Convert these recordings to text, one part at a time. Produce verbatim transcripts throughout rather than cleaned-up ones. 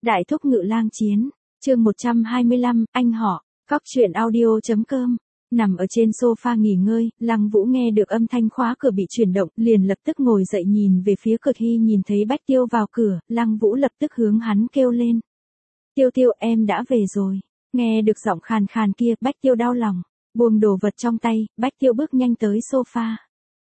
Đại thúc ngự lang chiến, chương một trăm hai mươi lăm, anh họ, Cóc truyện audio chấm com. Nằm ở trên sofa nghỉ ngơi, Lăng Vũ nghe được âm thanh khóa cửa bị chuyển động, liền lập tức ngồi dậy nhìn về phía cửa. Khi nhìn thấy Bách Tiêu vào cửa, Lăng Vũ lập tức hướng hắn kêu lên. Tiêu Tiêu, em đã về rồi. Nghe được giọng khàn khàn kia, Bách Tiêu đau lòng, buông đồ vật trong tay, Bách Tiêu bước nhanh tới sofa.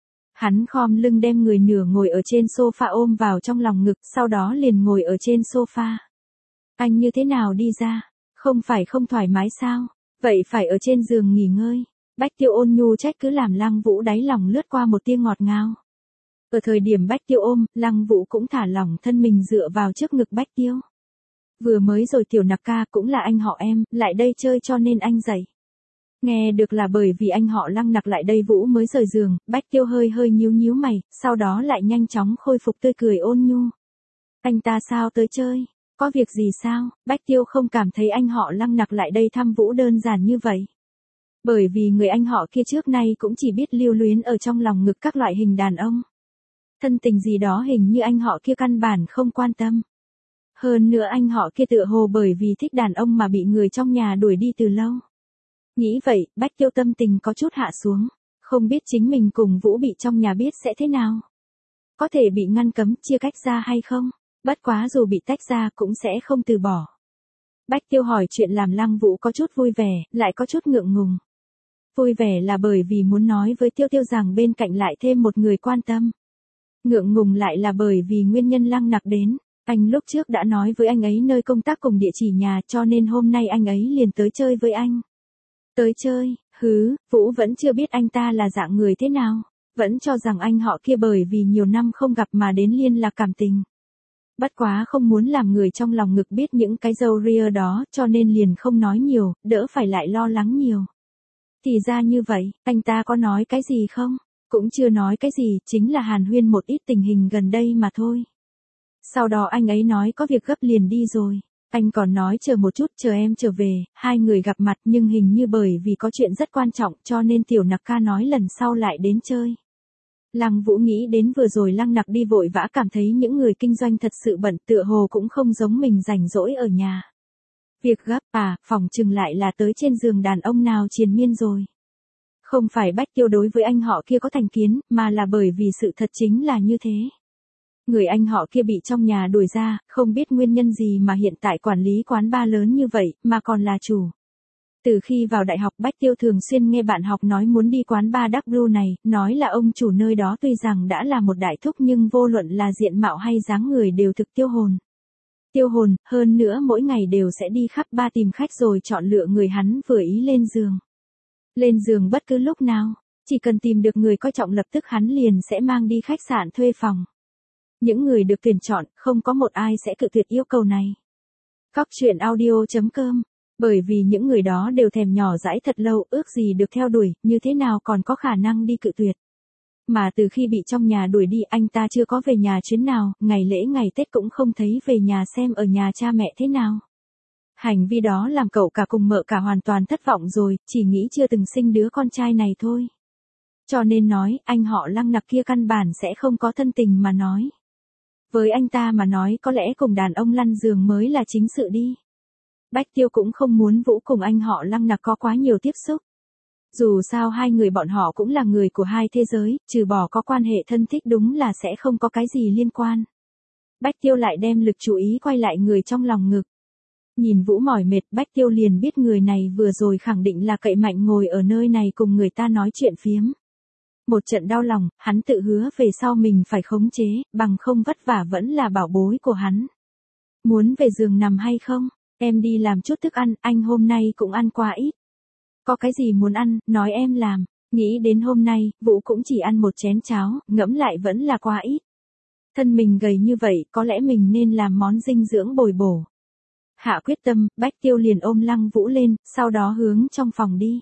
Hắn khom lưng đem người nửa ngồi ở trên sofa ôm vào trong lòng ngực, sau đó liền ngồi ở trên sofa. Anh như thế nào đi ra? Không phải không thoải mái sao? Vậy phải ở trên giường nghỉ ngơi. Bách Tiêu ôn nhu trách cứ làm Lăng Vũ đáy lòng lướt qua một tia ngọt ngào. Ở thời điểm Bách Tiêu ôm, Lăng Vũ cũng thả lỏng thân mình dựa vào trước ngực Bách Tiêu. Vừa mới rồi Tiểu Nặc ca cũng là anh họ em, lại đây chơi cho nên anh dậy. Nghe được là bởi vì anh họ Lăng Nặc lại đây Vũ mới rời giường, Bách Tiêu hơi hơi nhíu nhíu mày, sau đó lại nhanh chóng khôi phục tươi cười ôn nhu. Anh ta sao tới chơi? Có việc gì sao? Bách Tiêu không cảm thấy anh họ Lăng Nặc lại đây thăm Vũ đơn giản như vậy. Bởi vì người anh họ kia trước nay cũng chỉ biết lưu luyến ở trong lòng ngực các loại hình đàn ông. Thân tình gì đó hình như anh họ kia căn bản không quan tâm. Hơn nữa anh họ kia tựa hồ bởi vì thích đàn ông mà bị người trong nhà đuổi đi từ lâu. Nghĩ vậy, Bách Tiêu tâm tình có chút hạ xuống, không biết chính mình cùng Vũ bị trong nhà biết sẽ thế nào. Có thể bị ngăn cấm chia cách ra hay không? Bất quá dù bị tách ra cũng sẽ không từ bỏ. Bách Tiêu hỏi chuyện làm Lăng Vũ có chút vui vẻ, lại có chút ngượng ngùng. Vui vẻ là bởi vì muốn nói với Tiêu Tiêu rằng bên cạnh lại thêm một người quan tâm. Ngượng ngùng lại là bởi vì nguyên nhân Lăng Nặc đến. Anh lúc trước đã nói với anh ấy nơi công tác cùng địa chỉ nhà cho nên hôm nay anh ấy liền tới chơi với anh. Tới chơi, hứ, Vũ vẫn chưa biết anh ta là dạng người thế nào. Vẫn cho rằng anh họ kia bởi vì nhiều năm không gặp mà đến liên lạc cảm tình. Bất quá không muốn làm người trong lòng ngực biết những cái râu ria đó cho nên liền không nói nhiều, đỡ phải lại lo lắng nhiều. Thì ra như vậy, anh ta có nói cái gì không? Cũng chưa nói cái gì, chính là hàn huyên một ít tình hình gần đây mà thôi. Sau đó anh ấy nói có việc gấp liền đi rồi. Anh còn nói chờ một chút chờ em trở về, hai người gặp mặt nhưng hình như bởi vì có chuyện rất quan trọng cho nên Tiểu Nặc ca nói lần sau lại đến chơi. Lăng Vũ nghĩ đến vừa rồi Lăng Nặc đi vội vã cảm thấy những người kinh doanh thật sự bận tựa hồ cũng không giống mình rảnh rỗi ở nhà. Việc gấp à, phòng chừng lại là tới trên giường đàn ông nào triền miên rồi. Không phải Bách Tiêu đối với anh họ kia có thành kiến, mà là bởi vì sự thật chính là như thế. Người anh họ kia bị trong nhà đuổi ra, không biết nguyên nhân gì mà hiện tại quản lý quán bar lớn như vậy, mà còn là chủ. Từ khi vào đại học Bách Tiêu thường xuyên nghe bạn học nói muốn đi quán bar Dark Blue này, nói là ông chủ nơi đó tuy rằng đã là một đại thúc nhưng vô luận là diện mạo hay dáng người đều thực tiêu hồn. Tiêu hồn, hơn nữa mỗi ngày đều sẽ đi khắp bar tìm khách rồi chọn lựa người hắn vừa ý lên giường. Lên giường bất cứ lúc nào, chỉ cần tìm được người coi trọng lập tức hắn liền sẽ mang đi khách sạn thuê phòng. Những người được tuyển chọn, không có một ai sẽ cự tuyệt yêu cầu này. Cóc truyện audio chấm com. Bởi vì những người đó đều thèm nhỏ dãi thật lâu, ước gì được theo đuổi, như thế nào còn có khả năng đi cự tuyệt. Mà từ khi bị trong nhà đuổi đi anh ta chưa có về nhà chuyến nào, ngày lễ ngày Tết cũng không thấy về nhà xem ở nhà cha mẹ thế nào. Hành vi đó làm cậu cả cùng mợ cả hoàn toàn thất vọng rồi, chỉ nghĩ chưa từng sinh đứa con trai này thôi. Cho nên nói, anh họ Lăng Nặc kia căn bản sẽ không có thân tình mà nói. Với anh ta mà nói có lẽ cùng đàn ông lăn giường mới là chính sự đi. Bách Tiêu cũng không muốn Vũ cùng anh họ Lăng Nặc có quá nhiều tiếp xúc. Dù sao hai người bọn họ cũng là người của hai thế giới, trừ bỏ có quan hệ thân thích đúng là sẽ không có cái gì liên quan. Bách Tiêu lại đem lực chú ý quay lại người trong lòng ngực. Nhìn Vũ mỏi mệt, Bách Tiêu liền biết người này vừa rồi khẳng định là cậy mạnh ngồi ở nơi này cùng người ta nói chuyện phiếm. Một trận đau lòng, hắn tự hứa về sau mình phải khống chế, bằng không vất vả vẫn là bảo bối của hắn. Muốn về giường nằm hay không? Em đi làm chút thức ăn, anh hôm nay cũng ăn quá ít. Có cái gì muốn ăn, nói em làm. Nghĩ đến hôm nay, Vũ cũng chỉ ăn một chén cháo, ngẫm lại vẫn là quá ít. Thân mình gầy như vậy, có lẽ mình nên làm món dinh dưỡng bồi bổ. Hạ quyết tâm, Bách Tiêu liền ôm Lăng Vũ lên, sau đó hướng trong phòng đi.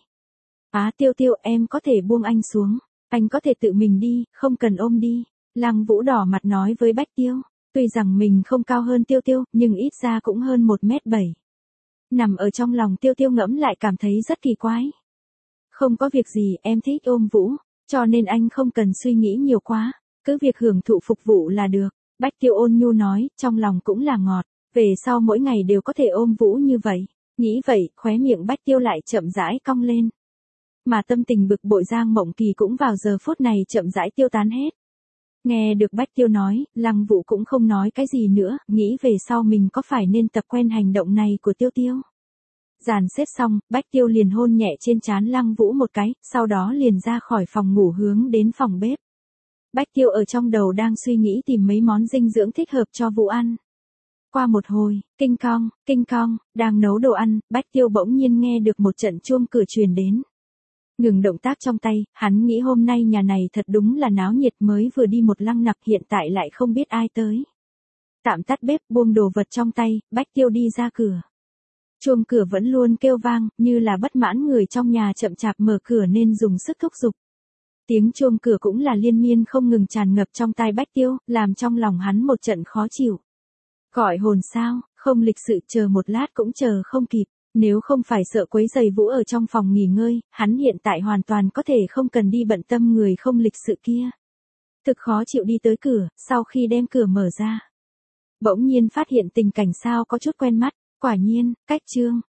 Á Tiêu Tiêu, em có thể buông anh xuống. Anh có thể tự mình đi, không cần ôm đi. Lăng Vũ đỏ mặt nói với Bách Tiêu. Tuy rằng mình không cao hơn Tiêu Tiêu, nhưng ít ra cũng hơn một mét bảy. Nằm ở trong lòng Tiêu Tiêu ngẫm lại cảm thấy rất kỳ quái. Không có việc gì, em thích ôm Vũ, cho nên anh không cần suy nghĩ nhiều quá. Cứ việc hưởng thụ phục vụ là được. Bách Tiêu ôn nhu nói, trong lòng cũng là ngọt. Về sau mỗi ngày đều có thể ôm Vũ như vậy. Nghĩ vậy, khóe miệng Bách Tiêu lại chậm rãi cong lên. Mà tâm tình bực bội Giang Mộng Kỳ cũng vào giờ phút này chậm rãi tiêu tán hết. Nghe được Bách Tiêu nói, Lăng Vũ cũng không nói cái gì nữa, nghĩ về sau mình có phải nên tập quen hành động này của Tiêu Tiêu. Dàn xếp xong, Bách Tiêu liền hôn nhẹ trên trán Lăng Vũ một cái, sau đó liền ra khỏi phòng ngủ hướng đến phòng bếp. Bách Tiêu ở trong đầu đang suy nghĩ tìm mấy món dinh dưỡng thích hợp cho Vũ ăn. Qua một hồi, kinh cong, kinh cong, đang nấu đồ ăn, Bách Tiêu bỗng nhiên nghe được một trận chuông cửa truyền đến. Ngừng động tác trong tay, hắn nghĩ hôm nay nhà này thật đúng là náo nhiệt, mới vừa đi một lăng nặc hiện tại lại không biết ai tới. Tạm tắt bếp, buông đồ vật trong tay, Bách Tiêu đi ra cửa. Chuông cửa vẫn luôn kêu vang, như là bất mãn người trong nhà chậm chạp mở cửa nên dùng sức thúc giục. Tiếng chuông cửa cũng là liên miên không ngừng tràn ngập trong tai Bách Tiêu, làm trong lòng hắn một trận khó chịu. Gọi hồn sao, không lịch sự chờ một lát cũng chờ không kịp. Nếu không phải sợ quấy rầy Vũ ở trong phòng nghỉ ngơi, hắn hiện tại hoàn toàn có thể không cần đi bận tâm người không lịch sự kia. Thực khó chịu đi tới cửa, sau khi đem cửa mở ra. Bỗng nhiên phát hiện tình cảnh sao có chút quen mắt, quả nhiên, cách Trương,